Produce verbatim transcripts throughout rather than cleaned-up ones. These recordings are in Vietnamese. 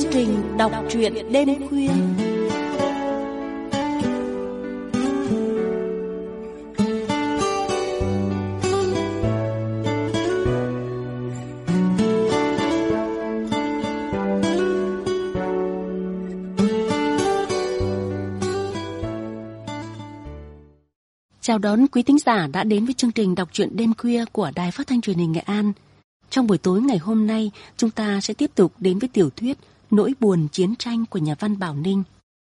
chương trình đọc truyện đêm khuya. Chào đón quý thính giả đã đến với chương trình đọc truyện đêm khuya của Đài Phát thanh Truyền hình Nghệ An. Trong buổi tối ngày hôm nay, chúng ta sẽ tiếp tục đến với tiểu thuyết Nỗi buồn chiến tranh của nhà văn Bảo Ninh.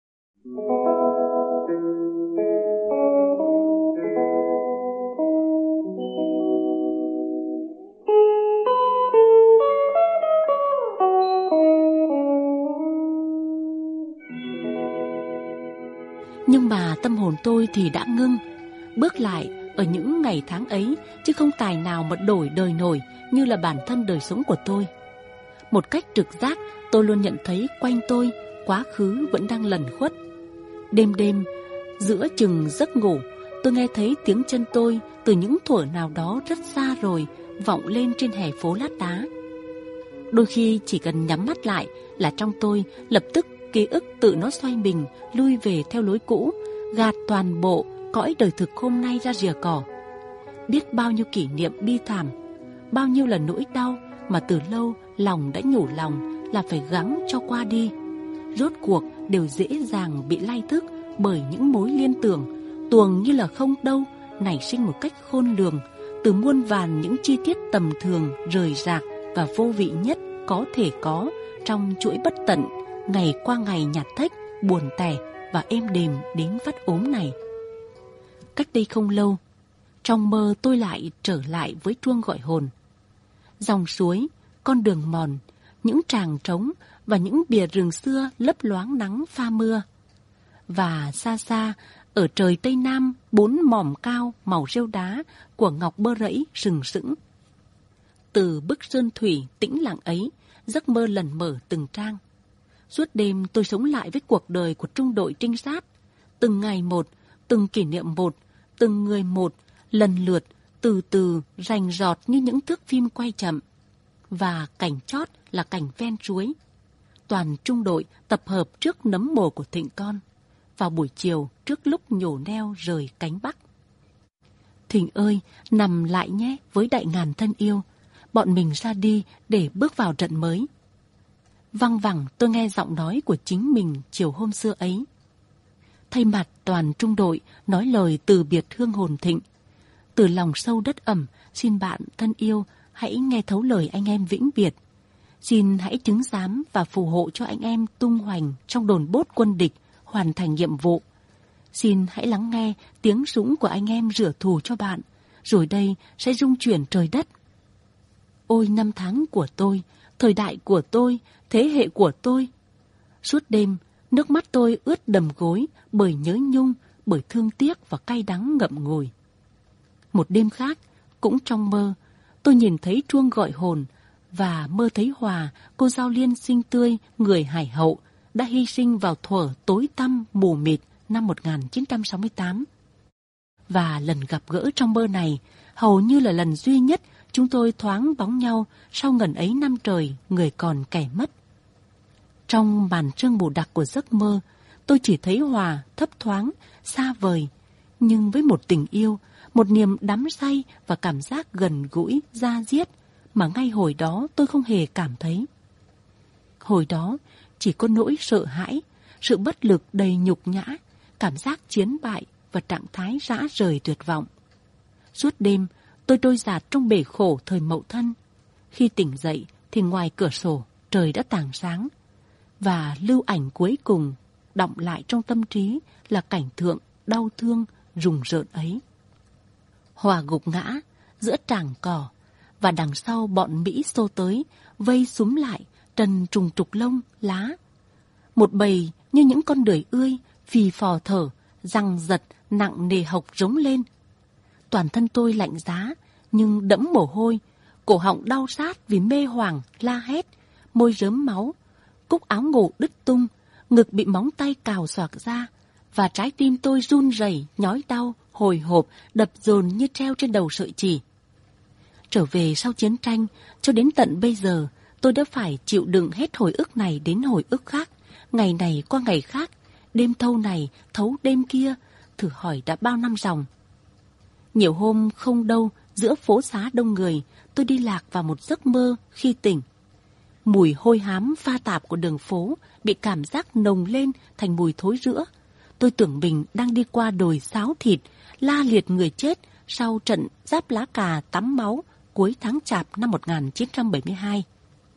Nhưng mà tâm hồn tôi thì đã ngưng, bước lại ở những ngày tháng ấy, chứ không tài nào mà đổi đời nổi như là bản thân đời sống của tôi. Một cách trực giác, tôi luôn nhận thấy quanh tôi quá khứ vẫn đang lẩn khuất. Đêm đêm, giữa chừng giấc ngủ, tôi nghe thấy tiếng chân tôi từ những thuở nào đó rất xa rồi vọng lên trên hè phố lát đá. Đôi khi chỉ cần nhắm mắt lại là trong tôi lập tức ký ức tự nó xoay mình lui về theo lối cũ, gạt toàn bộ cõi đời thực hôm nay ra rìa cỏ. Biết bao nhiêu kỷ niệm bi thảm, bao nhiêu là nỗi đau mà từ lâu lòng đã nhủ lòng là phải gắng cho qua đi, rốt cuộc đều dễ dàng bị lay thức bởi những mối liên tưởng tuồng như là không đâu nảy sinh một cách khôn lường từ muôn vàn những chi tiết tầm thường, rời rạc và vô vị nhất có thể có trong chuỗi bất tận ngày qua ngày nhạt thách, buồn tẻ và êm đềm đến vắt ốm này. Cách đây không lâu, trong mơ tôi lại trở lại với chuông gọi hồn. Dòng suối, con đường mòn, những tràng trống và những bìa rừng xưa lấp loáng nắng pha mưa. Và xa xa, ở trời Tây Nam, bốn mỏm cao màu rêu đá của ngọc bơ rẫy sừng sững. Từ bức sơn thủy tĩnh lặng ấy, giấc mơ lần mở từng trang. Suốt đêm tôi sống lại với cuộc đời của trung đội trinh sát. Từng ngày một, từng kỷ niệm một, từng người một, lần lượt, từ từ, rành rọt như những thước phim quay chậm. Và cảnh chót là cảnh ven suối. Toàn trung đội tập hợp trước nấm mồ của Thịnh Con. Vào buổi chiều trước lúc nhổ neo rời cánh Bắc. Thịnh ơi, nằm lại nhé với đại ngàn thân yêu. Bọn mình ra đi để bước vào trận mới. Văng vẳng tôi nghe giọng nói của chính mình chiều hôm xưa ấy. Thay mặt toàn trung đội nói lời từ biệt hương hồn Thịnh. Từ lòng sâu đất ẩm, xin bạn thân yêu hãy nghe thấu lời anh em vĩnh biệt. Xin hãy chứng giám và phù hộ cho anh em tung hoành trong đồn bốt quân địch hoàn thành nhiệm vụ. Xin hãy lắng nghe tiếng súng của anh em rửa thù cho bạn, rồi đây sẽ rung chuyển trời đất. Ôi năm tháng của tôi, thời đại của tôi, thế hệ của tôi. Suốt đêm, nước mắt tôi ướt đầm gối bởi nhớ nhung, bởi thương tiếc và cay đắng ngậm ngùi. Một đêm khác, cũng trong mơ, tôi nhìn thấy chuông gọi hồn và mơ thấy Hòa, cô Giao Liên xinh tươi, người Hải Hậu, đã hy sinh vào thuở tối tăm mù mịt năm một nghìn chín trăm sáu mươi tám. Và lần gặp gỡ trong mơ này, hầu như là lần duy nhất chúng tôi thoáng bóng nhau sau ngần ấy năm trời người còn kẻ mất. Trong màn sương mù đặc của giấc mơ, tôi chỉ thấy Hòa thấp thoáng, xa vời, nhưng với một tình yêu, một niềm đắm say và cảm giác gần gũi, da diết mà ngay hồi đó tôi không hề cảm thấy. Hồi đó chỉ có nỗi sợ hãi, sự bất lực đầy nhục nhã, cảm giác chiến bại và trạng thái rã rời tuyệt vọng. Suốt đêm tôi trôi dạt trong bể khổ thời Mậu Thân. Khi tỉnh dậy thì ngoài cửa sổ trời đã tảng sáng. Và lưu ảnh cuối cùng đọng lại trong tâm trí là cảnh tượng đau thương rùng rợn ấy. Hòa gục ngã giữa tràng cỏ, và đằng sau bọn Mỹ xô tới, vây súm lại, trần trùng trục lông, lá. Một bầy như những con đười ươi, phì phò thở, răng giật, nặng nề hộc rống lên. Toàn thân tôi lạnh giá, nhưng đẫm mồ hôi, cổ họng đau rát vì mê hoảng, la hét, môi rớm máu, cúc áo ngủ đứt tung, ngực bị móng tay cào xoạc ra, và trái tim tôi run rẩy, nhói đau, hồi hộp, đập dồn như treo trên đầu sợi chỉ. Trở về sau chiến tranh, cho đến tận bây giờ, tôi đã phải chịu đựng hết hồi ức này đến hồi ức khác, ngày này qua ngày khác, đêm thâu này thấu đêm kia, thử hỏi đã bao năm ròng. Nhiều hôm không đâu, giữa phố xá đông người, tôi đi lạc vào một giấc mơ khi tỉnh. Mùi hôi hám pha tạp của đường phố bị cảm giác nồng lên thành mùi thối rữa. Tôi tưởng mình đang đi qua đồi xáo thịt, la liệt người chết sau trận giáp lá cà tắm máu cuối tháng Chạp năm một nghìn chín trăm bảy mươi hai.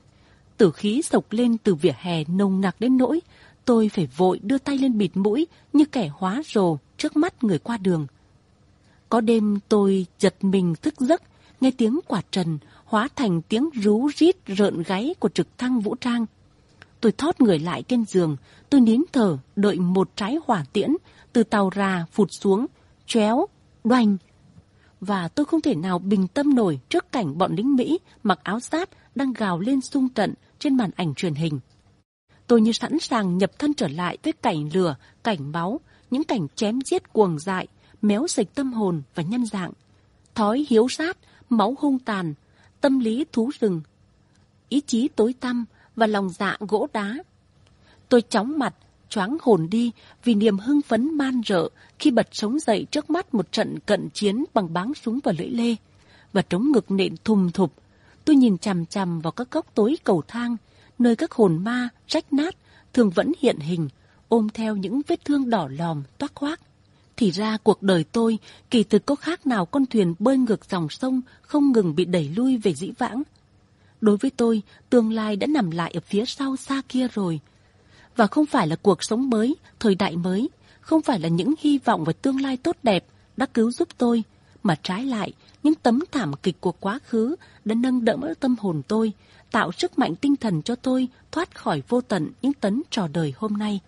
Tử khí sộc lên từ vỉa hè nồng nặc đến nỗi tôi phải vội đưa tay lên bịt mũi như kẻ hóa rồ trước mắt người qua đường. Có đêm tôi giật mình thức giấc, nghe tiếng quạt trần hóa thành tiếng rú rít rợn gáy của trực thăng vũ trang. Tôi thót người lại trên giường, tôi nín thở đợi một trái hỏa tiễn từ tàu rà phụt xuống, choéo, đoành. Và tôi không thể nào bình tâm nổi trước cảnh bọn lính Mỹ mặc áo giáp đang gào lên xung trận trên màn ảnh truyền hình. Tôi như sẵn sàng nhập thân trở lại với cảnh lửa, cảnh máu, những cảnh chém giết cuồng dại, méo sạch tâm hồn và nhân dạng, thói hiếu sát, máu hung tàn, tâm lý thú rừng, ý chí tối tăm và lòng dạ gỗ đá. Tôi chóng mặt, choáng hồn đi vì niềm hưng phấn man rợ khi bật sống dậy trước mắt một trận cận chiến bằng báng súng và lưỡi lê, và trống ngực nện thùm thụp. Tôi nhìn chằm chằm vào các góc tối cầu thang, nơi các hồn ma rách nát thường vẫn hiện hình, ôm theo những vết thương đỏ lòm toác khoác. Thì ra cuộc đời tôi kỳ thực có khác nào con thuyền bơi ngược dòng sông không ngừng bị đẩy lui về dĩ vãng. Đối với tôi, tương lai đã nằm lại ở phía sau xa kia rồi. Và không phải là cuộc sống mới, thời đại mới, không phải là những hy vọng về tương lai tốt đẹp đã cứu giúp tôi, mà trái lại, những tấm thảm kịch của quá khứ đã nâng đỡ tâm hồn tôi, tạo sức mạnh tinh thần cho tôi thoát khỏi vô tận những tấn trò đời hôm nay.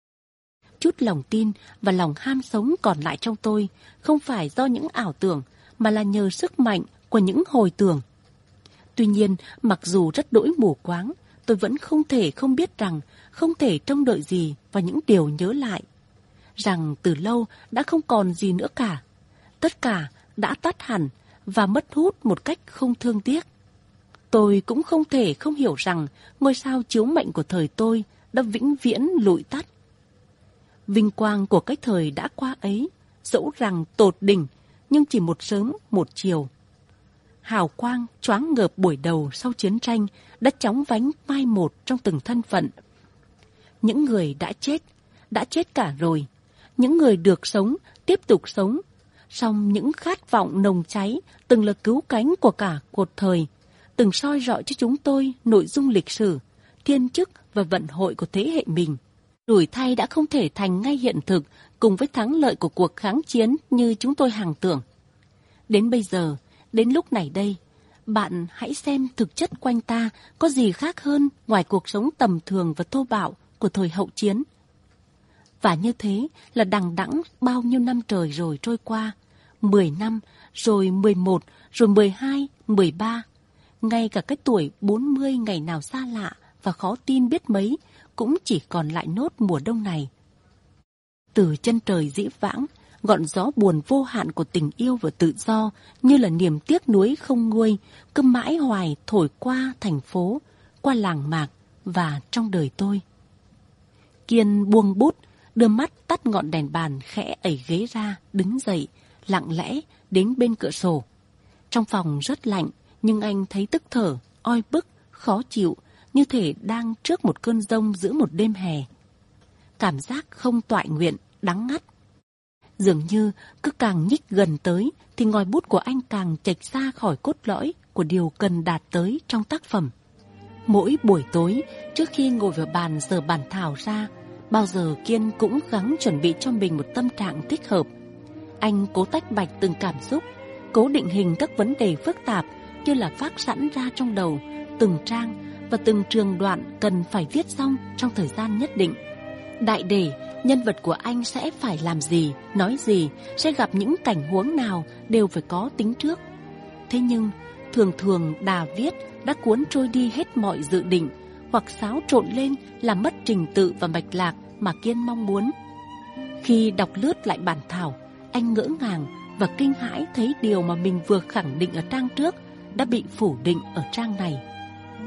Chút lòng tin và lòng ham sống còn lại trong tôi không phải do những ảo tưởng, mà là nhờ sức mạnh của những hồi tưởng. Tuy nhiên, mặc dù rất đỗi mù quáng, tôi vẫn không thể không biết rằng không thể trông đợi gì vào những điều nhớ lại. Rằng từ lâu đã không còn gì nữa cả. Tất cả đã tắt hẳn và mất hút một cách không thương tiếc. Tôi cũng không thể không hiểu rằng ngôi sao chiếu mệnh của thời tôi đã vĩnh viễn lụi tắt. Vinh quang của cái thời đã qua ấy, dẫu rằng tột đỉnh, nhưng chỉ một sớm một chiều. Hào quang choáng ngợp buổi đầu sau chiến tranh đã chóng vánh mai một trong từng thân phận. Những người đã chết, đã chết cả rồi. Những người được sống, tiếp tục sống. Song những khát vọng nồng cháy từng là cứu cánh của cả cuộc thời, từng soi rọi cho chúng tôi nội dung lịch sử, thiên chức và vận hội của thế hệ mình. Đổi thay đã không thể thành ngay hiện thực cùng với thắng lợi của cuộc kháng chiến như chúng tôi hằng tưởng. Đến bây giờ, đến lúc này đây, bạn hãy xem thực chất quanh ta có gì khác hơn ngoài cuộc sống tầm thường và thô bạo của thời hậu chiến. Và như thế là đằng đẵng bao nhiêu năm trời rồi trôi qua, mười năm, rồi mười một, rồi mười hai, mười ba. Ngay cả cái tuổi bốn mươi ngày nào xa lạ và khó tin biết mấy, cũng chỉ còn lại nốt mùa đông này. Từ chân trời dĩ vãng, ngọn gió buồn vô hạn của tình yêu và tự do như là niềm tiếc nuối không nguôi, cứ mãi hoài thổi qua thành phố, qua làng mạc và trong đời tôi. Kiên buông bút, đưa mắt tắt ngọn đèn bàn khẽ ẩy ghế ra, đứng dậy, lặng lẽ đến bên cửa sổ. Trong phòng rất lạnh, nhưng anh thấy tức thở, oi bức, khó chịu, như thể đang trước một cơn giông giữa một đêm hè. Cảm giác không toại nguyện, đắng ngắt. Dường như cứ càng nhích gần tới thì ngòi bút của anh càng chệch xa khỏi cốt lõi của điều cần đạt tới trong tác phẩm. Mỗi buổi tối, trước khi ngồi vào bàn giờ bản thảo ra, bao giờ Kiên cũng gắng chuẩn bị cho mình một tâm trạng thích hợp. Anh cố tách bạch từng cảm xúc, cố định hình các vấn đề phức tạp như là phác sẵn ra trong đầu, từng trang và từng trường đoạn cần phải viết xong trong thời gian nhất định. Đại để, nhân vật của anh sẽ phải làm gì, nói gì, sẽ gặp những cảnh huống nào đều phải có tính trước. Thế nhưng, thường thường đà viết đã cuốn trôi đi hết mọi dự định, hoặc xáo trộn lên làm mất trình tự và mạch lạc mà Kiên mong muốn. Khi đọc lướt lại bản thảo, anh ngỡ ngàng và kinh hãi thấy điều mà mình vừa khẳng định ở trang trước đã bị phủ định ở trang này.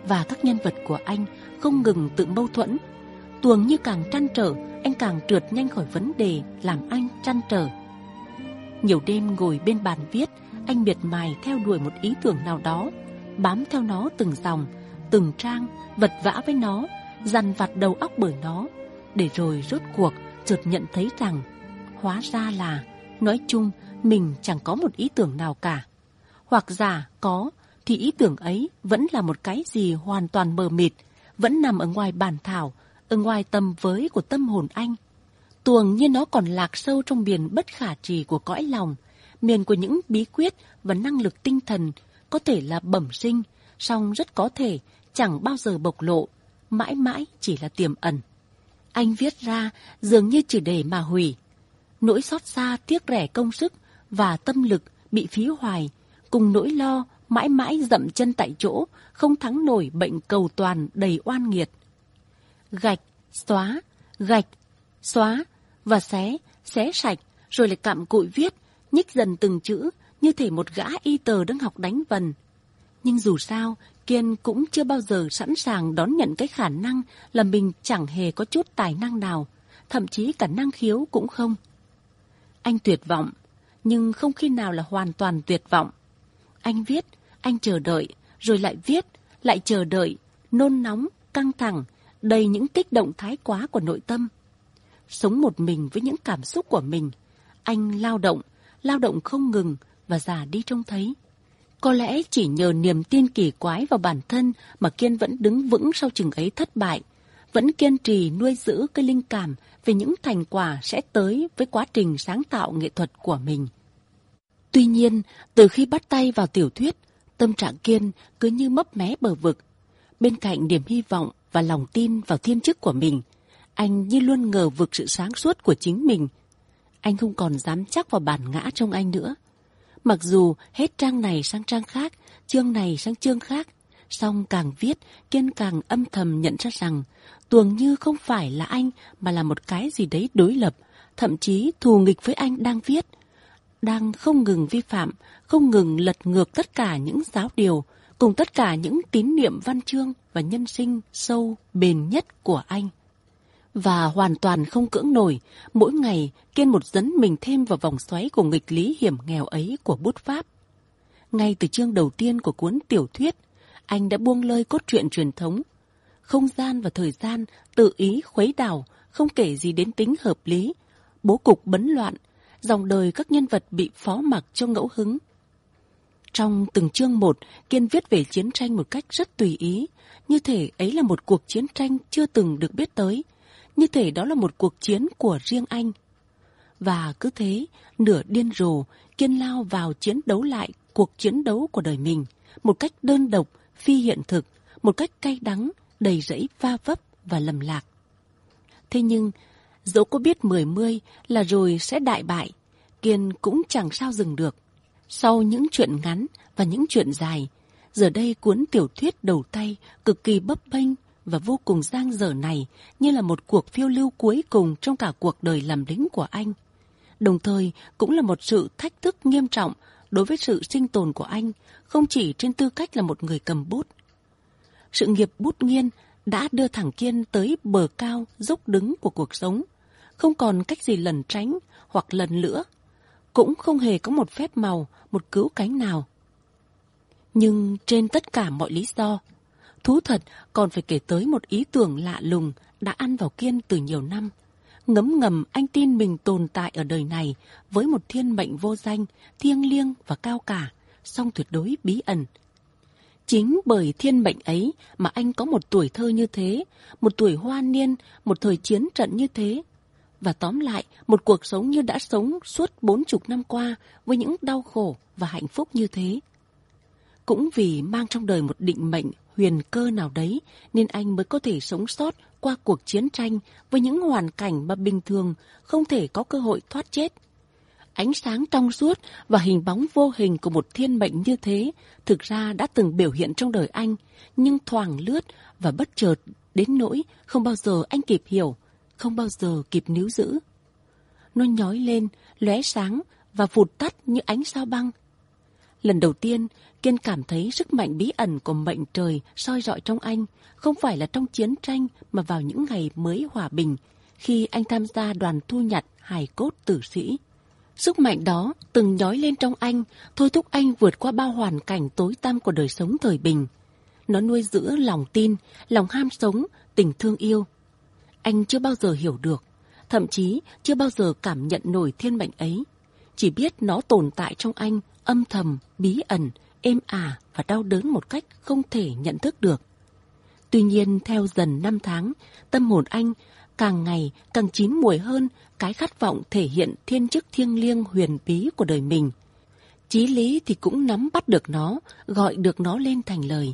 và các nhân vật của anh không ngừng tự mâu thuẫn. Tuồng như càng trăn trở, anh càng trượt nhanh khỏi vấn đề làm anh trăn trở. Nhiều đêm ngồi bên bàn viết, anh miệt mài theo đuổi một ý tưởng nào đó, bám theo nó từng dòng, từng trang, vật vã với nó, dằn vặt đầu óc bởi nó, để rồi rốt cuộc chợt nhận thấy rằng hóa ra là nói chung mình chẳng có một ý tưởng nào cả. Hoặc giả có thì ý tưởng ấy vẫn là một cái gì hoàn toàn mờ mịt, vẫn nằm ở ngoài bản thảo, ở ngoài tầm với của tâm hồn anh. Tuồng như nó còn lạc sâu trong miền bất khả trì của cõi lòng, miền của những bí quyết và năng lực tinh thần có thể là bẩm sinh, song rất có thể chẳng bao giờ bộc lộ, mãi mãi chỉ là tiềm ẩn. Anh viết ra dường như chỉ để mà hủy. Nỗi xót xa tiếc rẻ công sức và tâm lực bị phí hoài, cùng nỗi lo mãi mãi dậm chân tại chỗ, không thắng nổi bệnh cầu toàn đầy oan nghiệt. Gạch, xóa, gạch, xóa và xé, xé sạch, rồi lại cặm cụi viết, nhích dần từng chữ, như thể một gã y tờ đang học đánh vần. Nhưng dù sao, Kiên cũng chưa bao giờ sẵn sàng đón nhận cái khả năng là mình chẳng hề có chút tài năng nào, thậm chí cả năng khiếu cũng không. Anh tuyệt vọng, nhưng không khi nào là hoàn toàn tuyệt vọng. Anh viết, anh chờ đợi, rồi lại viết, lại chờ đợi, nôn nóng, căng thẳng, đầy những kích động thái quá của nội tâm. Sống một mình với những cảm xúc của mình, anh lao động, lao động không ngừng và già đi trông thấy. Có lẽ chỉ nhờ niềm tin kỳ quái vào bản thân mà Kiên vẫn đứng vững sau chừng ấy thất bại, vẫn kiên trì nuôi giữ cái linh cảm về những thành quả sẽ tới với quá trình sáng tạo nghệ thuật của mình. Tuy nhiên, từ khi bắt tay vào tiểu thuyết, tâm trạng Kiên cứ như mấp mé bờ vực. Bên cạnh niềm hy vọng và lòng tin vào thiên chức của mình, anh như luôn ngờ vực sự sáng suốt của chính mình. Anh không còn dám chắc vào bản ngã trong anh nữa. Mặc dù hết trang này sang trang khác, chương này sang chương khác, song càng viết, Kiên càng âm thầm nhận ra rằng Tuồng Như không phải là anh mà là một cái gì đấy đối lập, thậm chí thù nghịch với anh đang viết, đang không ngừng vi phạm, không ngừng lật ngược tất cả những giáo điều, cùng tất cả những tín niệm văn chương và nhân sinh sâu bền nhất của anh. Và hoàn toàn không cưỡng nổi, mỗi ngày Kiên một dấn mình thêm vào vòng xoáy của nghịch lý hiểm nghèo ấy của bút pháp. Ngay từ chương đầu tiên của cuốn tiểu thuyết, anh đã buông lơi cốt truyện truyền thống. Không gian và thời gian tự ý khuấy đảo, không kể gì đến tính hợp lý, bố cục bấn loạn, dòng đời các nhân vật bị phó mặc cho ngẫu hứng. Trong từng chương một, Kiên viết về chiến tranh một cách rất tùy ý, như thể ấy là một cuộc chiến tranh chưa từng được biết tới, như thể đó là một cuộc chiến của riêng anh. Và cứ thế, nửa điên rồ, Kiên lao vào chiến đấu lại cuộc chiến đấu của đời mình, một cách đơn độc, phi hiện thực, một cách cay đắng, đầy rẫy va vấp và lầm lạc. Thế nhưng, dẫu có biết mười mươi là rồi sẽ đại bại, Kiên cũng chẳng sao dừng được. Sau những chuyện ngắn và những chuyện dài, giờ đây cuốn tiểu thuyết đầu tay cực kỳ bấp bênh và vô cùng dang dở này như là một cuộc phiêu lưu cuối cùng trong cả cuộc đời làm lính của anh. Đồng thời cũng là một sự thách thức nghiêm trọng đối với sự sinh tồn của anh, không chỉ trên tư cách là một người cầm bút. Sự nghiệp bút nghiên đã đưa thằng Kiên tới bờ cao dốc đứng của cuộc sống, không còn cách gì lẩn tránh hoặc lần nữa, cũng không hề có một phép màu, một cứu cánh nào. Nhưng trên tất cả mọi lý do, thú thật còn phải kể tới một ý tưởng lạ lùng đã ăn vào Kiên từ nhiều năm. Ngấm ngầm anh tin mình tồn tại ở đời này với một thiên mệnh vô danh, thiêng liêng và cao cả, song tuyệt đối bí ẩn. Chính bởi thiên mệnh ấy mà anh có một tuổi thơ như thế, một tuổi hoa niên, một thời chiến trận như thế. Và tóm lại, một cuộc sống như đã sống suốt bốn chục năm qua với những đau khổ và hạnh phúc như thế. Cũng vì mang trong đời một định mệnh huyền cơ nào đấy nên anh mới có thể sống sót qua cuộc chiến tranh với những hoàn cảnh mà bình thường không thể có cơ hội thoát chết. Ánh sáng trong suốt và hình bóng vô hình của một thiên mệnh như thế thực ra đã từng biểu hiện trong đời anh, nhưng thoảng lướt và bất chợt đến nỗi không bao giờ anh kịp hiểu, không bao giờ kịp níu giữ. Nó nhói lên, lóe sáng và vụt tắt như ánh sao băng. Lần đầu tiên, Kiên cảm thấy sức mạnh bí ẩn của mệnh trời soi rọi trong anh, không phải là trong chiến tranh mà vào những ngày mới hòa bình, khi anh tham gia đoàn thu nhặt hài cốt tử sĩ. Sức mạnh đó từng nhói lên trong anh, thôi thúc anh vượt qua bao hoàn cảnh tối tăm của đời sống thời bình. Nó nuôi dưỡng lòng tin, lòng ham sống, tình thương yêu. Anh chưa bao giờ hiểu được, thậm chí chưa bao giờ cảm nhận nổi thiên mệnh ấy. Chỉ biết nó tồn tại trong anh, âm thầm, bí ẩn, êm ả và đau đớn một cách không thể nhận thức được. Tuy nhiên, theo dần năm tháng, tâm hồn anh càng ngày càng chín mùi hơn cái khát vọng thể hiện thiên chức thiêng liêng huyền bí của đời mình. Chí lý thì cũng nắm bắt được nó, gọi được nó lên thành lời.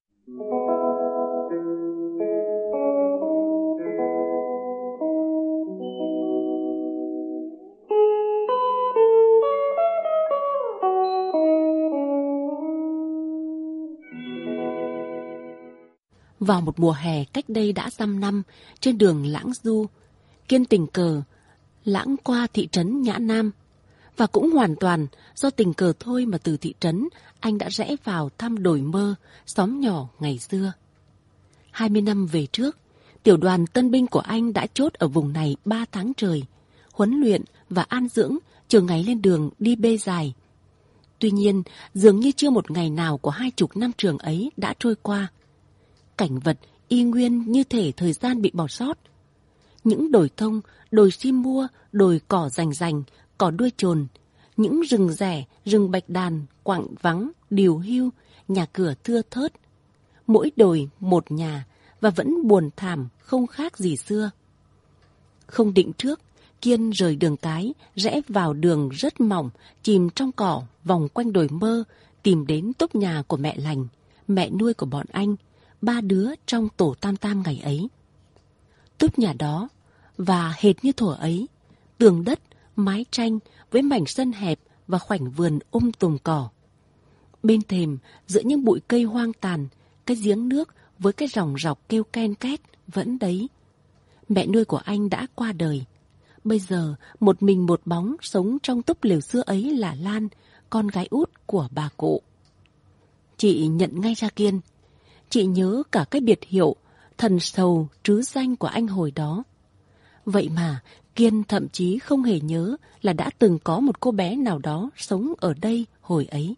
Vào một mùa hè cách đây đã dăm năm, trên đường Lãng Du, Kiên tình cờ lãng qua thị trấn Nhã Nam. Và cũng hoàn toàn do tình cờ thôi mà từ thị trấn, anh đã rẽ vào thăm Đồi Mơ, xóm nhỏ ngày xưa. Hai mươi năm về trước, tiểu đoàn tân binh của anh đã chốt ở vùng này ba tháng trời, huấn luyện và an dưỡng, chờ ngày lên đường đi bê dài. Tuy nhiên, dường như chưa một ngày nào của hai chục năm trường ấy đã trôi qua. Cảnh vật y nguyên như thể thời gian bị bỏ sót. Những đồi thông, đồi sim mua, đồi cỏ rành rành, cỏ đuôi chồn, những rừng rẻ, rừng bạch đàn, quặng vắng, điều hưu, nhà cửa thưa thớt. Mỗi đồi một nhà và vẫn buồn thảm không khác gì xưa. Không định trước, Kiên rời đường cái, rẽ vào đường rất mỏng, chìm trong cỏ, vòng quanh Đồi Mơ, tìm đến túp nhà của mẹ lành, mẹ nuôi của bọn anh, ba đứa trong tổ tam tam ngày ấy. Túp nhà đó, và hệt như thuở ấy, tường đất, mái tranh với mảnh sân hẹp và khoảnh vườn um tùm cỏ. Bên thềm, giữa những bụi cây hoang tàn, cái giếng nước với cái ròng rọc kêu ken két vẫn đấy. Mẹ nuôi của anh đã qua đời. Bây giờ, một mình một bóng sống trong túp lều xưa ấy là Lan, con gái út của bà cụ. Chị nhận ngay ra Kiên. Chị nhớ cả cái biệt hiệu thần sầu trứ danh của anh hồi đó. Vậy mà Kiên thậm chí không hề nhớ là đã từng có một cô bé nào đó sống ở đây hồi ấy.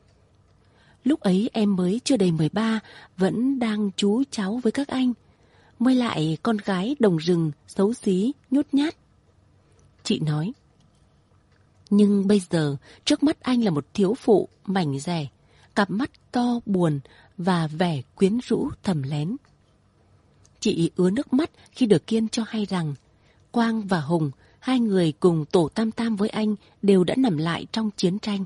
Lúc ấy em mới chưa đầy mười ba, vẫn đang chú cháu với các anh. Mới lại con gái đồng rừng xấu xí, nhút nhát. Chị nói. Nhưng bây giờ trước mắt anh là một thiếu phụ mảnh dẻ, cặp mắt to buồn và vẻ quyến rũ thầm lén. Chị ứa nước mắt khi được Kiên cho hay rằng Quang và Hùng, hai người cùng tổ tam tam với anh, đều đã nằm lại trong chiến tranh.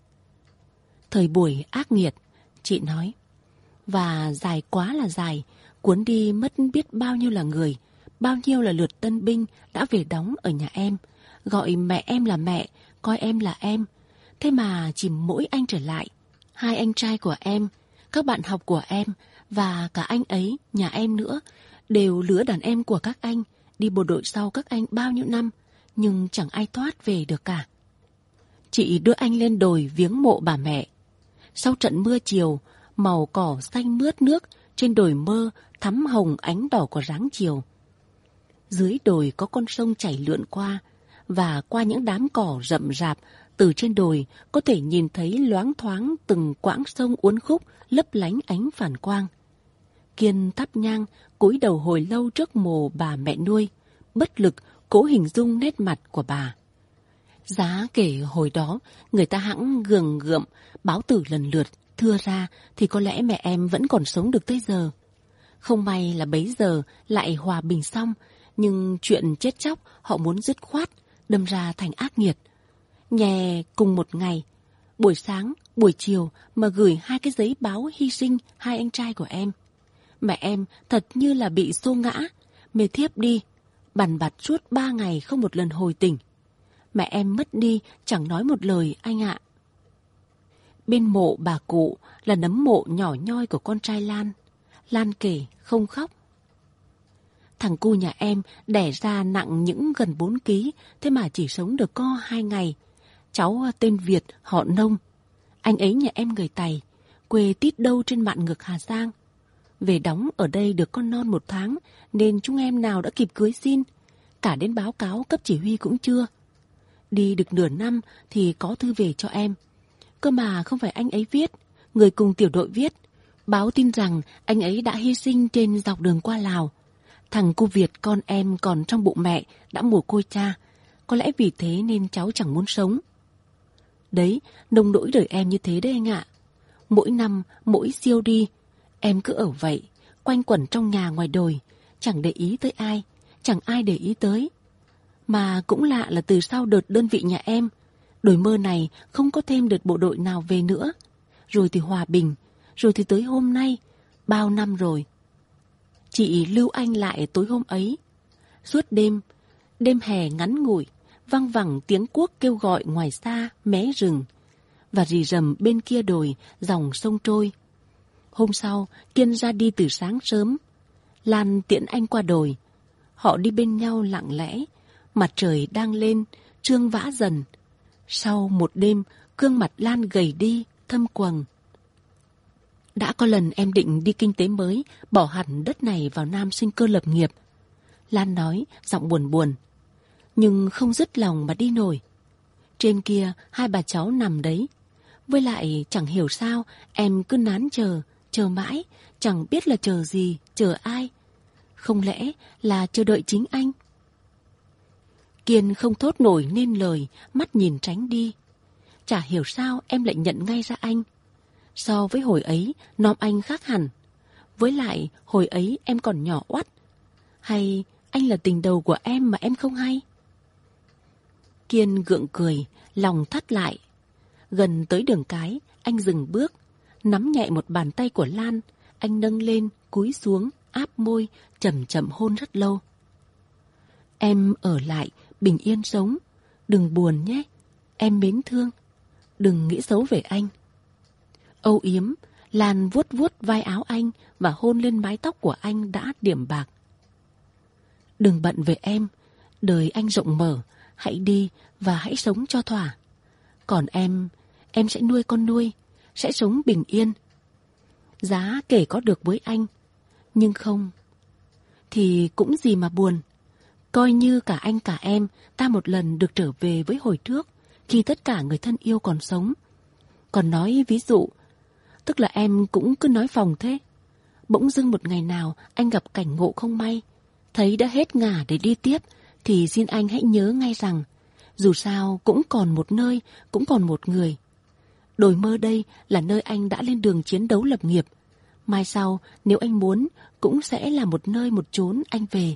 Thời buổi ác nghiệt, chị nói, và dài quá là dài, cuốn đi mất biết bao nhiêu là người, bao nhiêu là lượt tân binh đã về đóng ở nhà em, gọi mẹ em là mẹ, coi em là em. Thế mà chỉ mỗi anh trở lại, hai anh trai của em, các bạn học của em và cả anh ấy, nhà em nữa, đều lứa đàn em của các anh, đi bộ đội sau các anh bao nhiêu năm, nhưng chẳng ai thoát về được cả. Chị đưa anh lên đồi viếng mộ bà mẹ. Sau trận mưa chiều, màu cỏ xanh mướt nước, trên đồi Mơ thắm hồng ánh đỏ của ráng chiều. Dưới đồi có con sông chảy lượn qua, và qua những đám cỏ rậm rạp, từ trên đồi có thể nhìn thấy loáng thoáng từng quãng sông uốn khúc lấp lánh ánh phản quang. Kiên thắp nhang, cúi đầu hồi lâu trước mồ bà mẹ nuôi, bất lực cố hình dung nét mặt của bà. Giá kể hồi đó, người ta hẵng gường gượm, báo tử lần lượt, thưa ra thì có lẽ mẹ em vẫn còn sống được tới giờ. Không may là bấy giờ lại hòa bình xong, nhưng chuyện chết chóc họ muốn dứt khoát, đâm ra thành ác nghiệt. Nhè cùng một ngày, buổi sáng, buổi chiều mà gửi hai cái giấy báo hy sinh hai anh trai của em. Mẹ em thật như là bị xô ngã, mê thiếp đi, bằn bặt suốt ba ngày không một lần hồi tỉnh. Mẹ em mất đi chẳng nói một lời anh ạ. Bên mộ bà cụ là nấm mộ nhỏ nhoi của con trai Lan. Lan kể không khóc. Thằng cu nhà em đẻ ra nặng những gần bốn ký, thế mà chỉ sống được có hai ngày. Cháu tên Việt, họ Nông. Anh ấy nhà em người Tày, quê tít đâu trên mạn ngược Hà Giang. Về đóng ở đây được con non một tháng nên chúng em nào đã kịp cưới xin. Cả đến báo cáo cấp chỉ huy cũng chưa. Đi được nửa năm thì có thư về cho em. Cơ mà không phải anh ấy viết, người cùng tiểu đội viết. Báo tin rằng anh ấy đã hy sinh trên dọc đường qua Lào. Thằng cu Việt con em còn trong bụng mẹ đã mồ côi cha. Có lẽ vì thế nên cháu chẳng muốn sống. Đấy, nông nỗi đời em như thế đấy anh ạ. Mỗi năm, mỗi siêu đi, em cứ ở vậy, quanh quẩn trong nhà ngoài đồi, chẳng để ý tới ai, chẳng ai để ý tới. Mà cũng lạ là từ sau đợt đơn vị nhà em, đồi mơ này không có thêm đợt bộ đội nào về nữa. Rồi thì hòa bình, rồi thì tới hôm nay, bao năm rồi. Chị lưu anh lại tối hôm ấy. Suốt đêm, đêm hè ngắn ngủi, văng vẳng tiếng cuốc kêu gọi ngoài xa mé rừng, và rì rầm bên kia đồi dòng sông trôi. Hôm sau, Kiên ra đi từ sáng sớm. Lan tiễn anh qua đồi. Họ đi bên nhau lặng lẽ, mặt trời đang lên, trương vã dần. Sau một đêm, gương mặt Lan gầy đi, thâm quầng. Đã có lần em định đi kinh tế mới, bỏ hẳn đất này vào Nam sinh cơ lập nghiệp. Lan nói, giọng buồn buồn. Nhưng không dứt lòng mà đi nổi. Trên kia, hai bà cháu nằm đấy. Với lại chẳng hiểu sao, em cứ nán chờ, chờ mãi, chẳng biết là chờ gì, chờ ai. Không lẽ là chờ đợi chính anh? Kiên không thốt nổi nên lời, mắt nhìn tránh đi. Chả hiểu sao em lại nhận ngay ra anh. So với hồi ấy, nom anh khác hẳn. Với lại, hồi ấy em còn nhỏ oắt. Hay anh là tình đầu của em mà em không hay? Kiên gượng cười, lòng thắt lại. Gần tới đường cái, anh dừng bước, nắm nhẹ một bàn tay của Lan. Anh nâng lên, cúi xuống, áp môi, chậm chậm hôn rất lâu. Em ở lại, bình yên sống. Đừng buồn nhé, em mến thương. Đừng nghĩ xấu về anh. Âu yếm, Lan vuốt vuốt vai áo anh và hôn lên mái tóc của anh đã điểm bạc. Đừng bận về em, đời anh rộng mở, hãy đi và hãy sống cho thỏa. Còn em, em sẽ nuôi con nuôi, sẽ sống bình yên. Giá kể có được với anh, nhưng không, thì cũng gì mà buồn. Coi như cả anh cả em, ta một lần được trở về với hồi trước, khi tất cả người thân yêu còn sống. Còn nói ví dụ, tức là em cũng cứ nói phòng thế. Bỗng dưng một ngày nào anh gặp cảnh ngộ không may, thấy đã hết ngả để đi tiếp, thì xin anh hãy nhớ ngay rằng, dù sao cũng còn một nơi, cũng còn một người. Đồi mơ đây là nơi anh đã lên đường chiến đấu lập nghiệp. Mai sau, nếu anh muốn, cũng sẽ là một nơi một chốn anh về.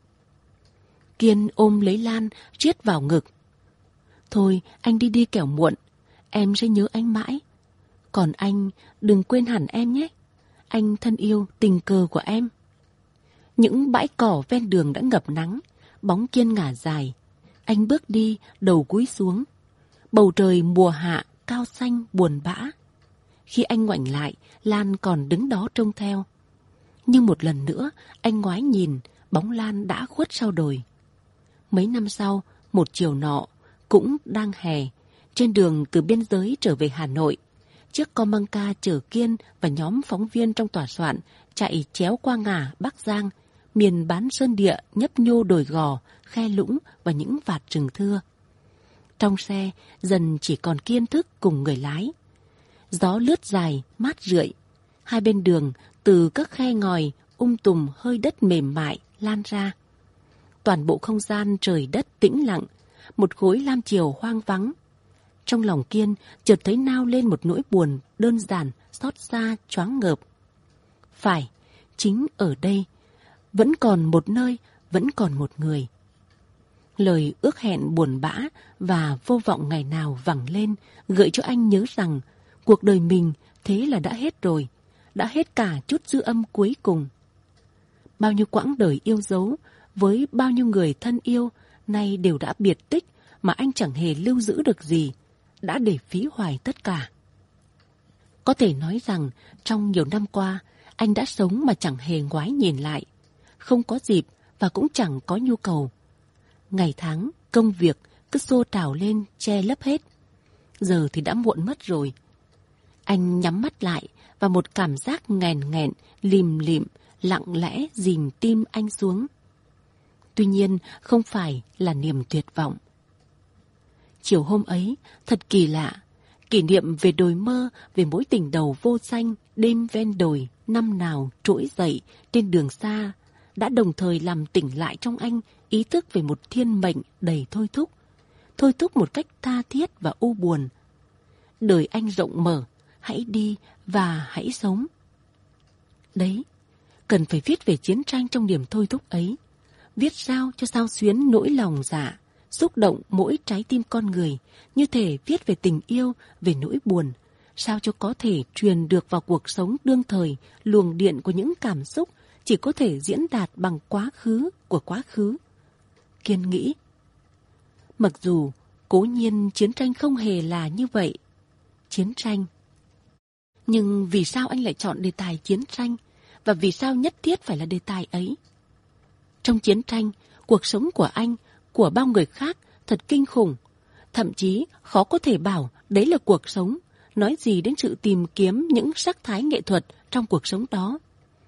Kiên ôm lấy Lan, siết vào ngực. Thôi, anh đi đi kẻo muộn. Em sẽ nhớ anh mãi. Còn anh, đừng quên hẳn em nhé. Anh thân yêu, tình cờ của em. Những bãi cỏ ven đường đã ngập nắng. Bóng Kiên ngả dài. Anh bước đi, đầu cúi xuống. Bầu trời mùa hạ, cao xanh, buồn bã. Khi anh ngoảnh lại, Lan còn đứng đó trông theo. Nhưng một lần nữa, anh ngoái nhìn, bóng Lan đã khuất sau đồi. Mấy năm sau, một chiều nọ, cũng đang hè, trên đường từ biên giới trở về Hà Nội, chiếc Comanca chở Kiên và nhóm phóng viên trong tòa soạn chạy chéo qua ngả Bắc Giang, miền bán sơn địa nhấp nhô đồi gò, khe lũng và những vạt rừng thưa. Trong xe, dần chỉ còn Kiên thức cùng người lái. Gió lướt dài, mát rượi. Hai bên đường, từ các khe ngòi, um tùm hơi đất mềm mại lan ra. Toàn bộ không gian trời đất tĩnh lặng, một khối lam chiều hoang vắng. Trong lòng Kiên chợt thấy nao lên một nỗi buồn đơn giản, xót xa, choáng ngợp. Phải, chính ở đây, vẫn còn một nơi, vẫn còn một người. Lời ước hẹn buồn bã và vô vọng ngày nào vẳng lên, gợi cho anh nhớ rằng cuộc đời mình thế là đã hết rồi, đã hết cả chút dư âm cuối cùng. Bao nhiêu quãng đời yêu dấu, với bao nhiêu người thân yêu, nay đều đã biệt tích mà anh chẳng hề lưu giữ được gì, đã để phí hoài tất cả. Có thể nói rằng trong nhiều năm qua, anh đã sống mà chẳng hề ngoái nhìn lại, không có dịp và cũng chẳng có nhu cầu. Ngày tháng, công việc cứ xô trào lên che lấp hết. Giờ thì đã muộn mất rồi. Anh nhắm mắt lại và một cảm giác nghèn nghẹn, lìm lịm, lặng lẽ dìm tim anh xuống. Tuy nhiên không phải là niềm tuyệt vọng. Chiều hôm ấy thật kỳ lạ, kỷ niệm về đồi mơ, về mối tình đầu vô danh đêm ven đồi năm nào trỗi dậy trên đường xa đã đồng thời làm tỉnh lại trong anh ý thức về một thiên mệnh đầy thôi thúc, thôi thúc một cách tha thiết và u buồn. Đời anh rộng mở, hãy đi và hãy sống. Đấy, cần phải viết về chiến tranh trong niềm thôi thúc ấy, viết sao cho sao xuyến nỗi lòng dạ, xúc động mỗi trái tim con người, như thể viết về tình yêu, về nỗi buồn, sao cho có thể truyền được vào cuộc sống đương thời luồng điện của những cảm xúc chỉ có thể diễn đạt bằng quá khứ của quá khứ. Kiên nghĩ, mặc dù cố nhiên chiến tranh không hề là như vậy. Chiến tranh. Nhưng vì sao anh lại chọn đề tài chiến tranh? Và vì sao nhất thiết phải là đề tài ấy? Trong chiến tranh, cuộc sống của anh, của bao người khác thật kinh khủng. Thậm chí khó có thể bảo đấy là cuộc sống, nói gì đến sự tìm kiếm những sắc thái nghệ thuật trong cuộc sống đó.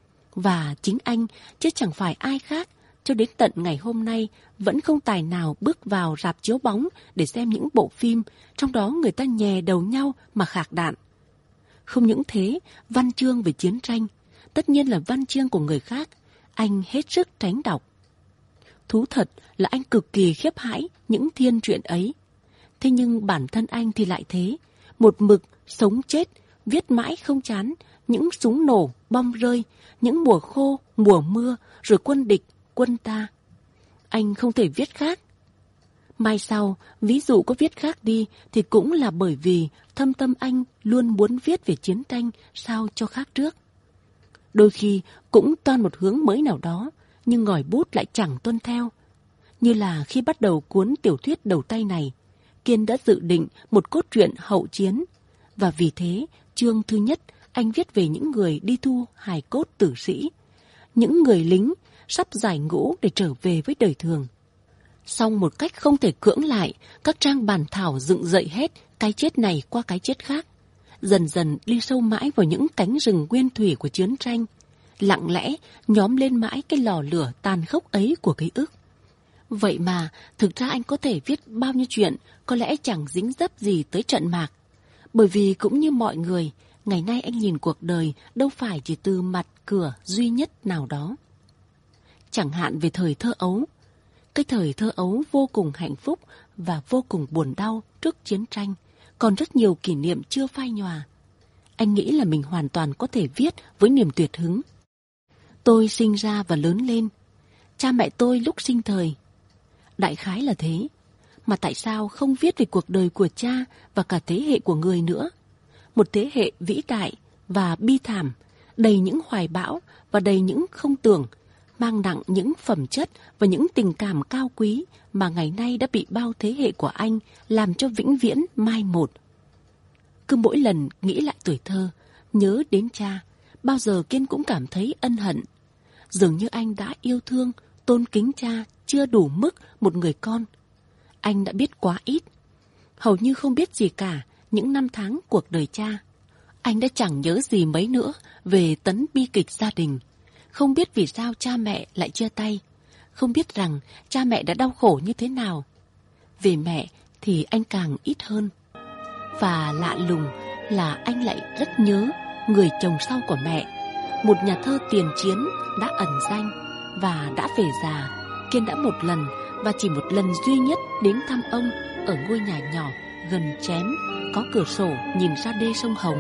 Và chính anh, chứ chẳng phải ai khác, cho đến tận ngày hôm nay vẫn không tài nào bước vào rạp chiếu bóng để xem những bộ phim trong đó người ta nhè đầu nhau mà khạc đạn. Không những thế, văn chương về chiến tranh, tất nhiên là văn chương của người khác, anh hết sức tránh đọc. Thú thật là anh cực kỳ khiếp hãi những thiên truyện ấy. Thế nhưng bản thân anh thì lại thế, một mực sống chết, viết mãi không chán, những súng nổ, bom rơi, những mùa khô, mùa mưa, rồi quân địch, quân ta. Anh không thể viết khác. Mai sau, ví dụ có viết khác đi thì cũng là bởi vì thâm tâm anh luôn muốn viết về chiến tranh sao cho khác trước. Đôi khi cũng toan một hướng mới nào đó, nhưng ngòi bút lại chẳng tuân theo. Như là khi bắt đầu cuốn tiểu thuyết đầu tay này, Kiên đã dự định một cốt truyện hậu chiến. Và vì thế, chương thứ nhất anh viết về những người đi thu hài cốt tử sĩ, những người lính sắp giải ngũ để trở về với đời thường. Song một cách không thể cưỡng lại, các trang bàn thảo dựng dậy hết cái chết này qua cái chết khác, dần dần đi sâu mãi vào những cánh rừng nguyên thủy của chiến tranh, lặng lẽ nhóm lên mãi cái lò lửa tàn khốc ấy của ký ức. Vậy mà thực ra anh có thể viết bao nhiêu chuyện có lẽ chẳng dính dấp gì tới trận mạc, bởi vì cũng như mọi người, ngày nay anh nhìn cuộc đời đâu phải chỉ từ mặt cửa duy nhất nào đó. Chẳng hạn về thời thơ ấu, cái thời thơ ấu vô cùng hạnh phúc và vô cùng buồn đau trước chiến tranh, còn rất nhiều kỷ niệm chưa phai nhòa. Anh nghĩ là mình hoàn toàn có thể viết với niềm tuyệt hứng. Tôi sinh ra và lớn lên, cha mẹ tôi lúc sinh thời. Đại khái là thế, mà tại sao không viết về cuộc đời của cha và cả thế hệ của người nữa? Một thế hệ vĩ đại và bi thảm, đầy những hoài bão và đầy những không tưởng, mang nặng những phẩm chất và những tình cảm cao quý mà ngày nay đã bị bao thế hệ của anh làm cho vĩnh viễn mai một. Cứ mỗi lần nghĩ lại tuổi thơ, nhớ đến cha, bao giờ Kiên cũng cảm thấy ân hận. Dường như anh đã yêu thương, tôn kính cha chưa đủ mức một người con. Anh đã biết quá ít, hầu như không biết gì cả những năm tháng cuộc đời cha. Anh đã chẳng nhớ gì mấy nữa về tấn bi kịch gia đình, không biết vì sao cha mẹ lại chia tay, không biết rằng cha mẹ đã đau khổ như thế nào. Về mẹ thì anh càng ít hơn. Và lạ lùng là anh lại rất nhớ người chồng sau của mẹ, một nhà thơ tiền chiến đã ẩn danh và đã về già. Kiên đã một lần và chỉ một lần duy nhất đến thăm ông ở ngôi nhà nhỏ gần Chém, có cửa sổ nhìn ra đê sông Hồng.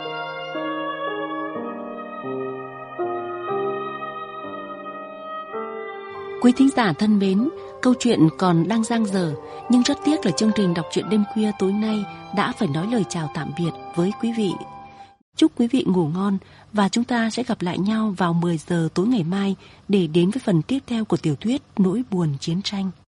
Quý thính giả thân mến, câu chuyện còn đang dang dở, nhưng rất tiếc là chương trình đọc truyện đêm khuya tối nay đã phải nói lời chào tạm biệt với quý vị. Chúc quý vị ngủ ngon và chúng ta sẽ gặp lại nhau vào mười giờ tối ngày mai để đến với phần tiếp theo của tiểu thuyết Nỗi buồn chiến tranh.